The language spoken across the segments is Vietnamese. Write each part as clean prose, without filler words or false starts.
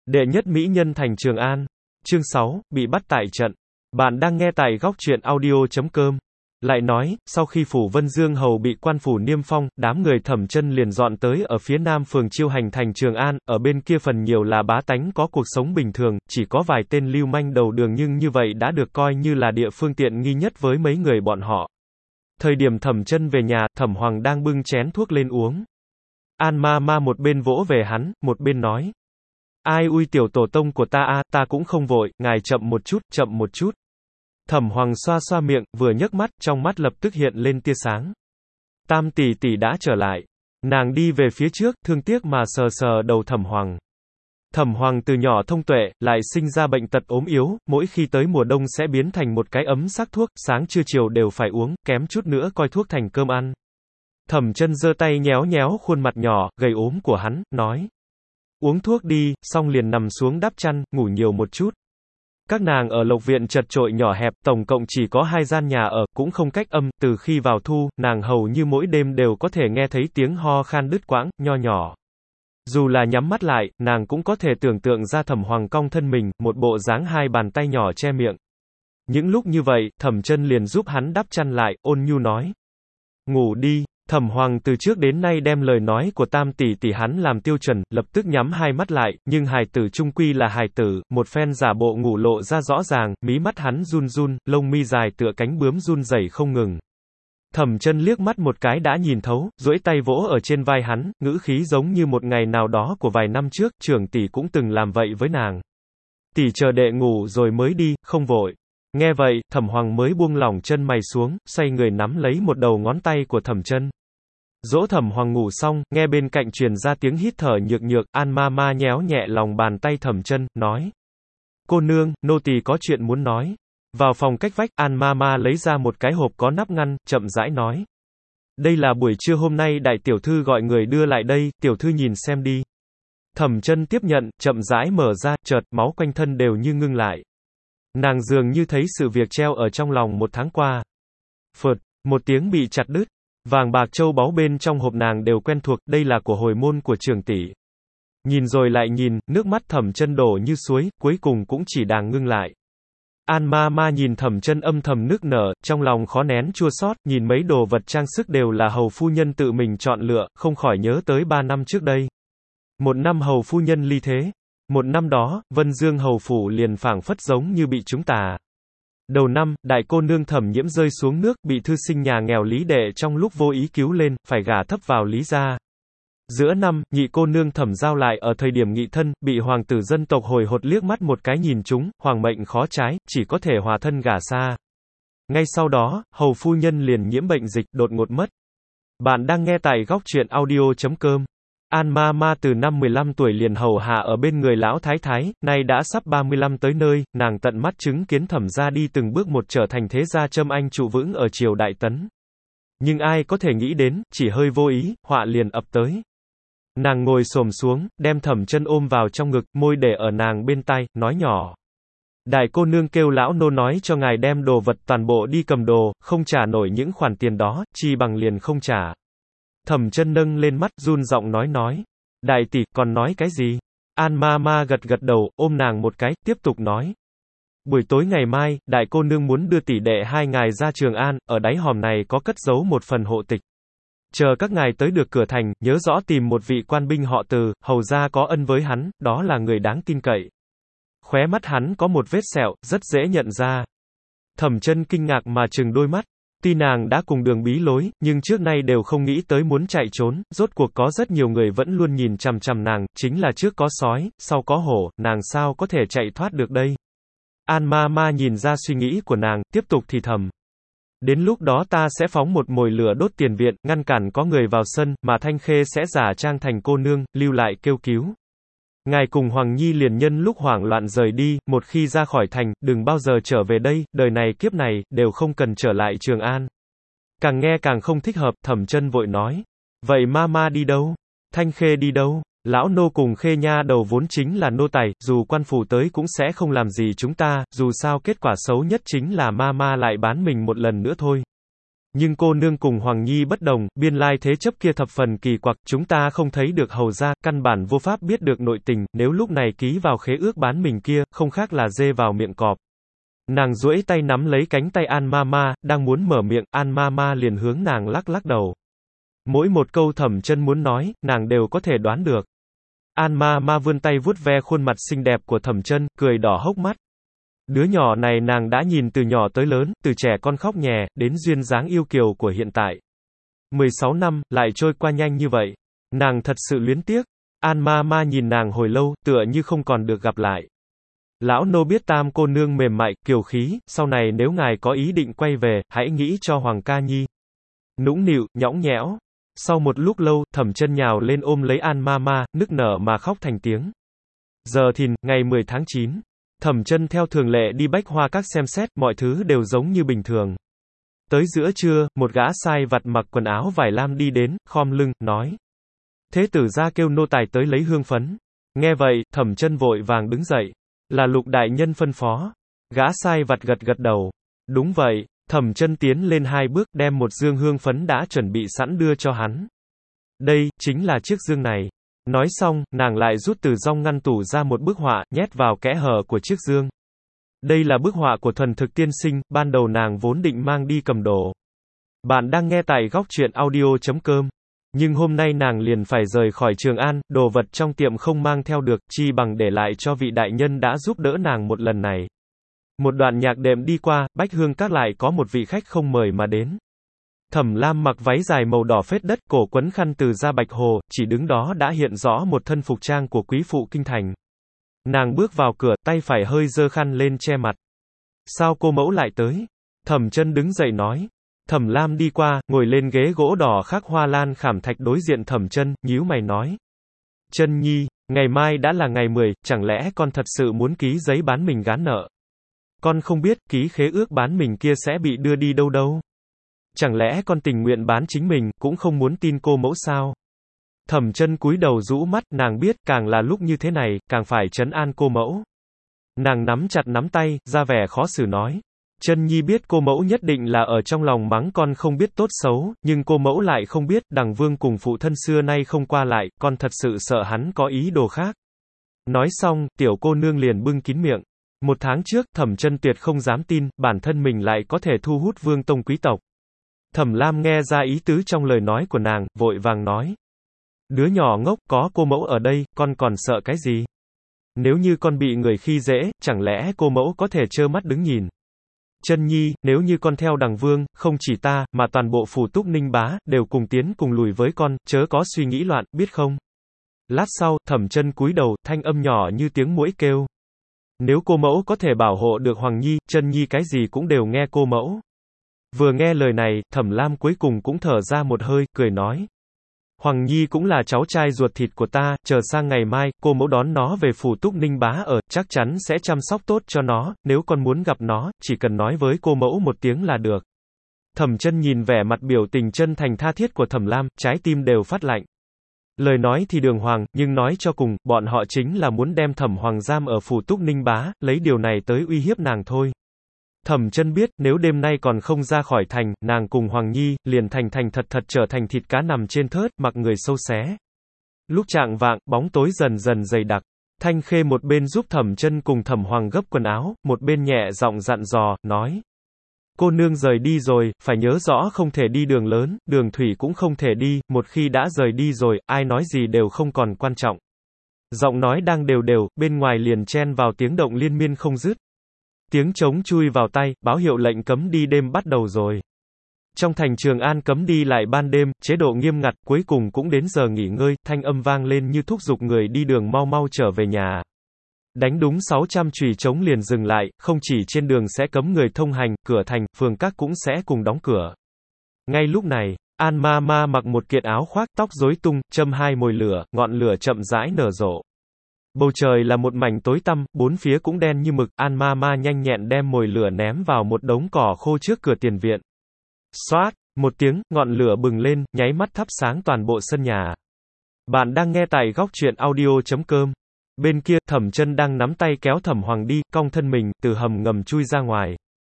Đệ nhất mỹ nhân thành Trường An. Chương 6, bị bắt tại trận. Bạn đang nghe tại góc truyện audio.com. Lại nói, sau khi phủ Vân Dương Hầu bị quan phủ niêm phong, đám người Thẩm Chân liền dọn tới ở phía nam phường Chiêu Hành thành Trường An, ở bên kia phần nhiều là bá tánh có cuộc sống bình thường, chỉ có vài tên lưu manh đầu đường nhưng như vậy đã được coi như là địa phương tiện nghi nhất với mấy người bọn họ. Thời điểm Thẩm Chân về nhà, Thẩm Hoàng đang bưng chén thuốc lên uống. An ma ma một bên vỗ về hắn, một bên nói. Ai ui tiểu tổ tông của ta a, ta cũng không vội, ngài chậm một chút, chậm một chút. Thẩm Hoàng xoa xoa miệng, vừa nhấc mắt, trong mắt lập tức hiện lên tia sáng. Tam tỷ tỷ đã trở lại. Nàng đi về phía trước, thương tiếc mà sờ sờ đầu Thẩm Hoàng. Thẩm Hoàng từ nhỏ thông tuệ, lại sinh ra bệnh tật ốm yếu, mỗi khi tới mùa đông sẽ biến thành một cái ấm sắc thuốc, sáng trưa chiều đều phải uống, kém chút nữa coi thuốc thành cơm ăn. Thẩm Chân giơ tay nhéo nhéo khuôn mặt nhỏ, gầy ốm của hắn, nói. Uống thuốc đi, xong liền nằm xuống đắp chăn, ngủ nhiều một chút. Các nàng ở Lộc Viện chật chội nhỏ hẹp, tổng cộng chỉ có 2 gian nhà ở, cũng không cách âm, từ khi vào thu, nàng hầu như mỗi đêm đều có thể nghe thấy tiếng ho khan đứt quãng, nho nhỏ. Dù là nhắm mắt lại, nàng cũng có thể tưởng tượng ra Thẩm Hoàng cong thân mình, một bộ dáng 2 bàn tay nhỏ che miệng. Những lúc như vậy, Thẩm Chân liền giúp hắn đắp chăn lại, ôn nhu nói. Ngủ đi. Thẩm Hoàng từ trước đến nay đem lời nói của Tam tỷ tỷ hắn làm tiêu chuẩn, lập tức nhắm 2 mắt lại, nhưng hài tử chung quy là hài tử, một phen giả bộ ngủ lộ ra rõ ràng, mí mắt hắn run run, lông mi dài tựa cánh bướm run rẩy không ngừng. Thẩm Chân liếc mắt một cái đã nhìn thấu, duỗi tay vỗ ở trên vai hắn, ngữ khí giống như một ngày nào đó của vài năm trước, trưởng tỷ cũng từng làm vậy với nàng. Tỷ chờ đệ ngủ rồi mới đi, không vội. Nghe vậy, Thẩm Hoàng mới buông lỏng chân mày xuống, xoay người nắm lấy một đầu ngón tay của Thẩm Chân. Dỗ Thẩm Hoàng ngủ xong, nghe bên cạnh truyền ra tiếng hít thở nhược nhược, An ma ma nhéo nhẹ lòng bàn tay Thẩm Chân, nói. Cô nương, nô tỳ có chuyện muốn nói. Vào phòng cách vách, An ma ma lấy ra một cái hộp có nắp ngăn, chậm rãi nói. Đây là buổi trưa hôm nay đại tiểu thư gọi người đưa lại đây, tiểu thư nhìn xem đi. Thẩm Chân tiếp nhận, chậm rãi mở ra, chợt, máu quanh thân đều như ngưng lại. Nàng dường như thấy sự việc treo ở trong lòng 1 tháng qua. Phượt, một tiếng bị chặt đứt. Vàng bạc châu báu bên trong hộp nàng đều quen thuộc, đây là của hồi môn của trưởng tỷ. Nhìn rồi lại nhìn, nước mắt Thẩm Chân đổ như suối, cuối cùng cũng chỉ đàng ngưng lại. An ma ma nhìn Thẩm Chân âm thầm nức nở, trong lòng khó nén chua xót, nhìn mấy đồ vật trang sức đều là hầu phu nhân tự mình chọn lựa, không khỏi nhớ tới 3 năm trước đây. 1 năm hầu phu nhân ly thế. 1 năm đó, Vân Dương hầu phủ liền phảng phất giống như bị trúng tà. Đầu năm, đại cô nương Thẩm Nhiễm rơi xuống nước, bị thư sinh nhà nghèo Lý Đệ trong lúc vô ý cứu lên, phải gả thấp vào Lý gia. Giữa năm, nhị cô nương Thẩm Giao lại ở thời điểm nghị thân, bị hoàng tử dân tộc hồi hột liếc mắt một cái nhìn trúng, hoàng mệnh khó trái, chỉ có thể hòa thân gả xa. Ngay sau đó, hầu phu nhân liền nhiễm bệnh dịch, đột ngột mất. Bạn đang nghe tại góc truyện audio.com. An ma ma từ năm 15 tuổi liền hầu hạ ở bên người lão thái thái, nay đã sắp 35 tới nơi, nàng tận mắt chứng kiến Thẩm gia đi từng bước một trở thành thế gia châm anh trụ vững ở triều Đại Tấn. Nhưng ai có thể nghĩ đến, chỉ hơi vô ý, họa liền ập tới. Nàng ngồi xổm xuống, đem Thẩm Chân ôm vào trong ngực, môi để ở nàng bên tai, nói nhỏ. Đại cô nương kêu lão nô nói cho ngài đem đồ vật toàn bộ đi cầm đồ, không trả nổi những khoản tiền đó, chi bằng liền không trả. Thẩm Chân nâng lên mắt, run giọng nói. Đại tỷ, còn nói cái gì? An ma ma gật gật đầu, ôm nàng một cái, tiếp tục nói. Buổi tối ngày mai, đại cô nương muốn đưa tỷ đệ 2 ngài ra Trường An, ở đáy hòm này có cất giấu một phần hộ tịch. Chờ các ngài tới được cửa thành, nhớ rõ tìm một vị quan binh họ Từ, hầu ra có ân với hắn, đó là người đáng tin cậy. Khóe mắt hắn có một vết sẹo, rất dễ nhận ra. Thẩm Chân kinh ngạc mà trừng đôi mắt. Tuy nàng đã cùng đường bí lối, nhưng trước nay đều không nghĩ tới muốn chạy trốn, rốt cuộc có rất nhiều người vẫn luôn nhìn chằm chằm nàng, chính là trước có sói, sau có hổ, nàng sao có thể chạy thoát được đây. An ma ma nhìn ra suy nghĩ của nàng, tiếp tục thì thầm. Đến lúc đó ta sẽ phóng một mồi lửa đốt tiền viện, ngăn cản có người vào sân, mà Thanh Khê sẽ giả trang thành cô nương, lưu lại kêu cứu. Ngài cùng Hoàng Nhi liền nhân lúc hoảng loạn rời đi, một khi ra khỏi thành, đừng bao giờ trở về đây, đời này kiếp này, đều không cần trở lại Trường An. Càng nghe càng không thích hợp, Thẩm Chân vội nói. Vậy ma đi đâu? Thanh Khê đi đâu? Lão nô cùng Khê nha đầu vốn chính là nô tài, dù quan phủ tới cũng sẽ không làm gì chúng ta, dù sao kết quả xấu nhất chính là ma lại bán mình một lần nữa thôi. Nhưng cô nương cùng Hoàng Nhi bất đồng, biên lai thế chấp kia thập phần kỳ quặc, chúng ta không thấy được hầu ra, căn bản vô pháp biết được nội tình, nếu lúc này ký vào khế ước bán mình kia, không khác là dê vào miệng cọp. Nàng duỗi tay nắm lấy cánh tay An Mama, đang muốn mở miệng, An Mama liền hướng nàng lắc lắc đầu. Mỗi một câu Thẩm Chân muốn nói, nàng đều có thể đoán được. An Mama vươn tay vuốt ve khuôn mặt xinh đẹp của Thẩm Chân, cười đỏ hốc mắt. Đứa nhỏ này nàng đã nhìn từ nhỏ tới lớn, từ trẻ con khóc nhè, đến duyên dáng yêu kiều của hiện tại. 16 năm, lại trôi qua nhanh như vậy. Nàng thật sự luyến tiếc. An Mama nhìn nàng hồi lâu, tựa như không còn được gặp lại. Lão nô biết Tam cô nương mềm mại, kiều khí, sau này nếu ngài có ý định quay về, hãy nghĩ cho Hoàng Ca Nhi. Nũng nịu, nhõng nhẽo. Sau một lúc lâu, Thẩm Chân nhào lên ôm lấy An Mama, nức nở mà khóc thành tiếng. Giờ thìn, ngày 10 tháng 9. Thẩm Chân theo thường lệ đi bách hoa các xem xét, mọi thứ đều giống như bình thường. Tới giữa trưa, một gã sai vặt mặc quần áo vải lam đi đến, khom lưng, nói. Thế tử gia kêu nô tài tới lấy hương phấn. Nghe vậy, Thẩm Chân vội vàng đứng dậy. Là Lục đại nhân phân phó. Gã sai vặt gật gật đầu. Đúng vậy, Thẩm Chân tiến lên 2 bước, đem một dương hương phấn đã chuẩn bị sẵn đưa cho hắn. Đây, chính là chiếc dương này. Nói xong, nàng lại rút từ trong ngăn tủ ra một bức họa, nhét vào kẽ hở của chiếc dương. Đây là bức họa của Thuần Thực tiên sinh, ban đầu nàng vốn định mang đi cầm đồ. Bạn đang nghe tại góc truyện audio.com. Nhưng hôm nay nàng liền phải rời khỏi Trường An, đồ vật trong tiệm không mang theo được, chi bằng để lại cho vị đại nhân đã giúp đỡ nàng một lần này. Một đoạn nhạc đệm đi qua, Bách Hương Các lại có một vị khách không mời mà đến. Thẩm Lam mặc váy dài màu đỏ phết đất, cổ quấn khăn từ da bạch hồ, chỉ đứng đó đã hiện rõ một thân phục trang của quý phụ kinh thành. Nàng bước vào cửa, tay phải hơi giơ khăn lên che mặt. Sao cô mẫu lại tới? Thẩm Chân đứng dậy nói. Thẩm Lam đi qua, ngồi lên ghế gỗ đỏ khắc hoa lan khảm thạch đối diện Thẩm Chân, nhíu mày nói. Chân nhi, ngày mai đã là ngày 10, chẳng lẽ con thật sự muốn ký giấy bán mình gán nợ? Con không biết, ký khế ước bán mình kia sẽ bị đưa đi đâu đâu. Chẳng lẽ con tình nguyện bán chính mình, cũng không muốn tin cô mẫu sao? Thẩm Chân cúi đầu rũ mắt, nàng biết, càng là lúc như thế này, càng phải trấn an cô mẫu. Nàng nắm chặt nắm tay, ra vẻ khó xử nói. Chân nhi biết cô mẫu nhất định là ở trong lòng mắng con không biết tốt xấu, nhưng cô mẫu lại không biết, Đằng Vương cùng phụ thân xưa nay không qua lại, con thật sự sợ hắn có ý đồ khác. Nói xong, tiểu cô nương liền bưng kín miệng. 1 tháng trước, Thẩm Chân tuyệt không dám tin, bản thân mình lại có thể thu hút vương tông quý tộc. Thẩm Lam nghe ra ý tứ trong lời nói của nàng, vội vàng nói. Đứa nhỏ ngốc, có cô mẫu ở đây, con còn sợ cái gì? Nếu như con bị người khi dễ, chẳng lẽ cô mẫu có thể trơ mắt đứng nhìn? Chân nhi, nếu như con theo Đằng Vương, không chỉ ta, mà toàn bộ phủ Túc Ninh Bá, đều cùng tiến cùng lùi với con, chớ có suy nghĩ loạn, biết không? Lát sau, Thẩm Chân cúi đầu, thanh âm nhỏ như tiếng muỗi kêu. Nếu cô mẫu có thể bảo hộ được Hoàng Nhi, Chân nhi cái gì cũng đều nghe cô mẫu. Vừa nghe lời này, Thẩm Lam cuối cùng cũng thở ra một hơi, cười nói. Hoàng Nhi cũng là cháu trai ruột thịt của ta, chờ sang ngày mai, cô mẫu đón nó về phủ Túc Ninh Bá ở, chắc chắn sẽ chăm sóc tốt cho nó, nếu con muốn gặp nó, chỉ cần nói với cô mẫu một tiếng là được. Thẩm Chân nhìn vẻ mặt biểu tình chân thành tha thiết của Thẩm Lam, trái tim đều phát lạnh. Lời nói thì đường hoàng, nhưng nói cho cùng, bọn họ chính là muốn đem Thẩm Hoàng giam ở phủ Túc Ninh Bá, lấy điều này tới uy hiếp nàng thôi. Thẩm Chân biết, nếu đêm nay còn không ra khỏi thành, nàng cùng Hoàng Nhi, liền thành thật trở thành thịt cá nằm trên thớt, mặc người sâu xé. Lúc chạng vạng, bóng tối dần dần dày đặc. Thanh Khê một bên giúp Thẩm Chân cùng Thẩm Hoàng gấp quần áo, một bên nhẹ giọng dặn dò, nói. Cô nương rời đi rồi, phải nhớ rõ không thể đi đường lớn, đường thủy cũng không thể đi, một khi đã rời đi rồi, ai nói gì đều không còn quan trọng. Giọng nói đang đều đều, bên ngoài liền chen vào tiếng động liên miên không dứt. Tiếng trống chui vào tai, báo hiệu lệnh cấm đi đêm bắt đầu rồi. Trong thành Trường An cấm đi lại ban đêm, chế độ nghiêm ngặt, cuối cùng cũng đến giờ nghỉ ngơi, thanh âm vang lên như thúc giục người đi đường mau mau trở về nhà. Đánh đúng 600 chùy trống liền dừng lại, không chỉ trên đường sẽ cấm người thông hành, cửa thành, phường các cũng sẽ cùng đóng cửa. Ngay lúc này, An Mama mặc một kiện áo khoác, tóc rối tung, châm 2 mồi lửa, ngọn lửa chậm rãi nở rộ. Bầu trời là một mảnh tối tăm, bốn phía cũng đen như mực, An Mama nhanh nhẹn đem mồi lửa ném vào một đống cỏ khô trước cửa tiền viện. Xoát, một tiếng, ngọn lửa bừng lên, nháy mắt thắp sáng toàn bộ sân nhà. Bạn đang nghe tại góc truyện audio.com. Bên kia, Thẩm Chân đang nắm tay kéo Thẩm Hoàng đi, cong thân mình, từ hầm ngầm chui ra ngoài.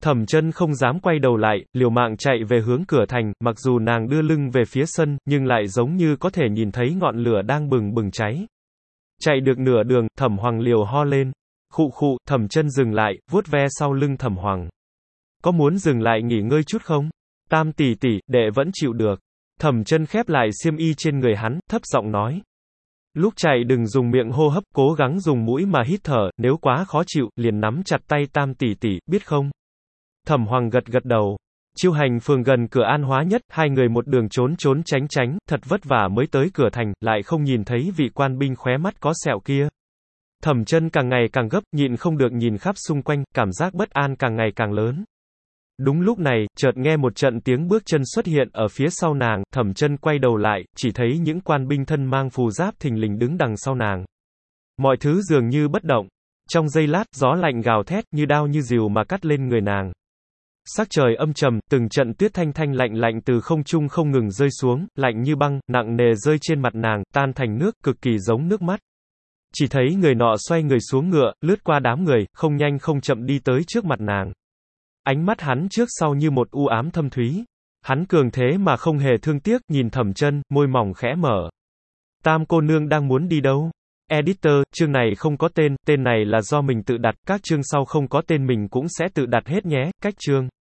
Thẩm Chân không dám quay đầu lại, liều mạng chạy về hướng cửa thành, mặc dù nàng đưa lưng về phía sân, nhưng lại giống như có thể nhìn thấy ngọn lửa đang bừng bừng cháy. Chạy được nửa đường, Thẩm Hoàng liều ho lên. Khụ khụ, Thẩm Chân dừng lại, vuốt ve sau lưng Thẩm Hoàng. Có muốn dừng lại nghỉ ngơi chút không? Tam tỷ tỷ, đệ vẫn chịu được. Thẩm Chân khép lại xiêm y trên người hắn, thấp giọng nói. Lúc chạy đừng dùng miệng hô hấp, cố gắng dùng mũi mà hít thở, nếu quá khó chịu, liền nắm chặt tay Tam tỷ tỷ, biết không? Thẩm Hoàng gật gật đầu. Chiêu Hành phường gần cửa An Hóa Nhất, hai người một đường trốn trốn tránh tránh, thật vất vả mới tới cửa thành, lại không nhìn thấy vị quan binh khóe mắt có sẹo kia. Thẩm Chân càng ngày càng gấp, nhịn không được nhìn khắp xung quanh, cảm giác bất an càng ngày càng lớn. Đúng lúc này, chợt nghe một trận tiếng bước chân xuất hiện ở phía sau nàng, Thẩm Chân quay đầu lại, chỉ thấy những quan binh thân mang phù giáp thình lình đứng đằng sau nàng. Mọi thứ dường như bất động. Trong giây lát, gió lạnh gào thét, như đao như rìu mà cắt lên người nàng. Sắc trời âm trầm, từng trận tuyết thanh thanh lạnh lạnh từ không trung không ngừng rơi xuống, lạnh như băng, nặng nề rơi trên mặt nàng, tan thành nước, cực kỳ giống nước mắt. Chỉ thấy người nọ xoay người xuống ngựa, lướt qua đám người, không nhanh không chậm đi tới trước mặt nàng. Ánh mắt hắn trước sau như một u ám thâm thúy. Hắn cường thế mà không hề thương tiếc, nhìn Thẩm Chân, môi mỏng khẽ mở. Tam cô nương đang muốn đi đâu? Editor, chương này không có tên, tên này là do mình tự đặt, các chương sau không có tên mình cũng sẽ tự đặt hết nhé, cách chương.